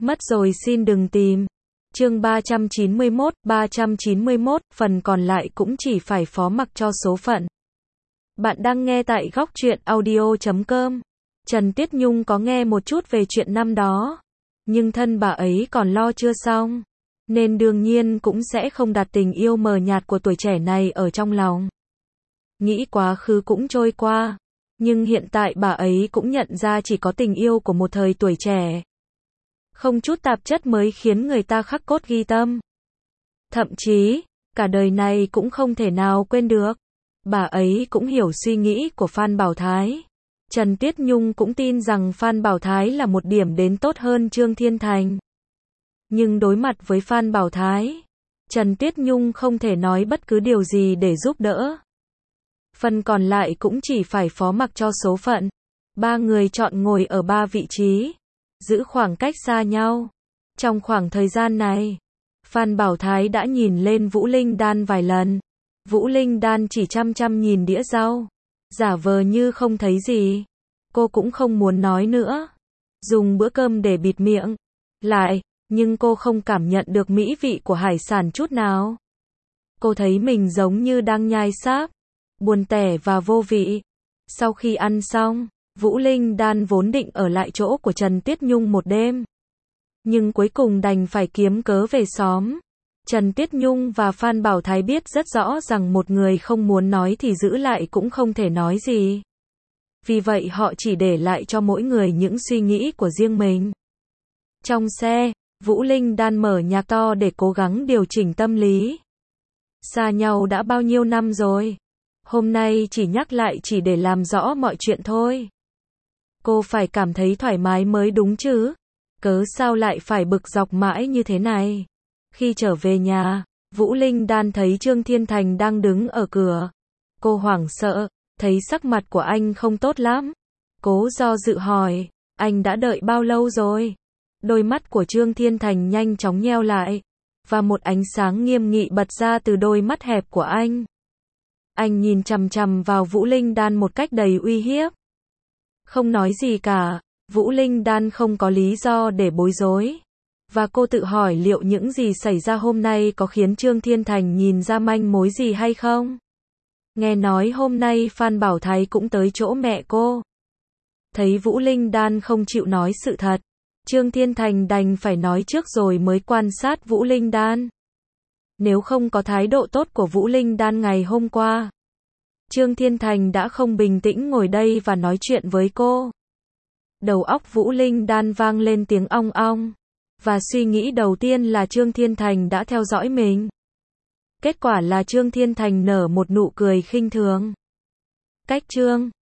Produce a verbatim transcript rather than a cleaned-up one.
Mất rồi xin đừng tìm. Chương ba trăm chín mươi mốt, ba trăm chín mươi mốt, phần còn lại cũng chỉ phải phó mặc cho số phận. Bạn đang nghe tại góc truyện audio chấm com. Trần Tuyết Nhung có nghe một chút về chuyện năm đó, nhưng thân bà ấy còn lo chưa xong, nên đương nhiên cũng sẽ không đặt tình yêu mờ nhạt của tuổi trẻ này ở trong lòng. Nghĩ quá khứ cũng trôi qua, nhưng hiện tại bà ấy cũng nhận ra chỉ có tình yêu của một thời tuổi trẻ, không chút tạp chất mới khiến người ta khắc cốt ghi tâm. Thậm chí, cả đời này cũng không thể nào quên được. Bà ấy cũng hiểu suy nghĩ của Phan Bảo Thái. Trần Tuyết Nhung cũng tin rằng Phan Bảo Thái là một điểm đến tốt hơn Trương Thiên Thành. Nhưng đối mặt với Phan Bảo Thái, Trần Tuyết Nhung không thể nói bất cứ điều gì để giúp đỡ. Phần còn lại cũng chỉ phải phó mặc cho số phận. Ba người chọn ngồi ở ba vị trí, giữ khoảng cách xa nhau. Trong khoảng thời gian này, Phan Bảo Thái đã nhìn lên Vũ Linh Đan vài lần. Vũ Linh Đan chỉ chăm chăm nhìn đĩa rau, giả vờ như không thấy gì. Cô cũng không muốn nói nữa, dùng bữa cơm để bịt miệng lại, nhưng cô không cảm nhận được mỹ vị của hải sản chút nào. Cô thấy mình giống như đang nhai sáp, buồn tẻ và vô vị. Sau khi ăn xong, Vũ Linh Đan vốn định ở lại chỗ của Trần Tuyết Nhung một đêm, nhưng cuối cùng đành phải kiếm cớ về xóm. Trần Tuyết Nhung và Phan Bảo Thái biết rất rõ rằng một người không muốn nói thì giữ lại cũng không thể nói gì. Vì vậy họ chỉ để lại cho mỗi người những suy nghĩ của riêng mình. Trong xe, Vũ Linh Đan mở nhạc to để cố gắng điều chỉnh tâm lý. Xa nhau đã bao nhiêu năm rồi, hôm nay chỉ nhắc lại chỉ để làm rõ mọi chuyện thôi. Cô phải cảm thấy thoải mái mới đúng chứ, cớ sao lại phải bực dọc mãi như thế này. Khi trở về nhà, Vũ Linh Đan thấy Trương Thiên Thành đang đứng ở cửa. Cô hoảng sợ, thấy sắc mặt của anh không tốt lắm. Cố do dự hỏi, anh đã đợi bao lâu rồi? Đôi mắt của Trương Thiên Thành nhanh chóng nheo lại, và một ánh sáng nghiêm nghị bật ra từ đôi mắt hẹp của anh. Anh nhìn chằm chằm vào Vũ Linh Đan một cách đầy uy hiếp. Không nói gì cả, Vũ Linh Đan không có lý do để bối rối. Và cô tự hỏi liệu những gì xảy ra hôm nay có khiến Trương Thiên Thành nhìn ra manh mối gì hay không? Nghe nói hôm nay Phan Bảo Thái cũng tới chỗ mẹ cô. Thấy Vũ Linh Đan không chịu nói sự thật, Trương Thiên Thành đành phải nói trước rồi mới quan sát Vũ Linh Đan. Nếu không có thái độ tốt của Vũ Linh Đan ngày hôm qua, Trương Thiên Thành đã không bình tĩnh ngồi đây và nói chuyện với cô. Đầu óc Vũ Linh Đan vang lên tiếng ong ong. Và suy nghĩ đầu tiên là Trương Thiên Thành đã theo dõi mình. Kết quả là Trương Thiên Thành nở một nụ cười khinh thường. Cách Trương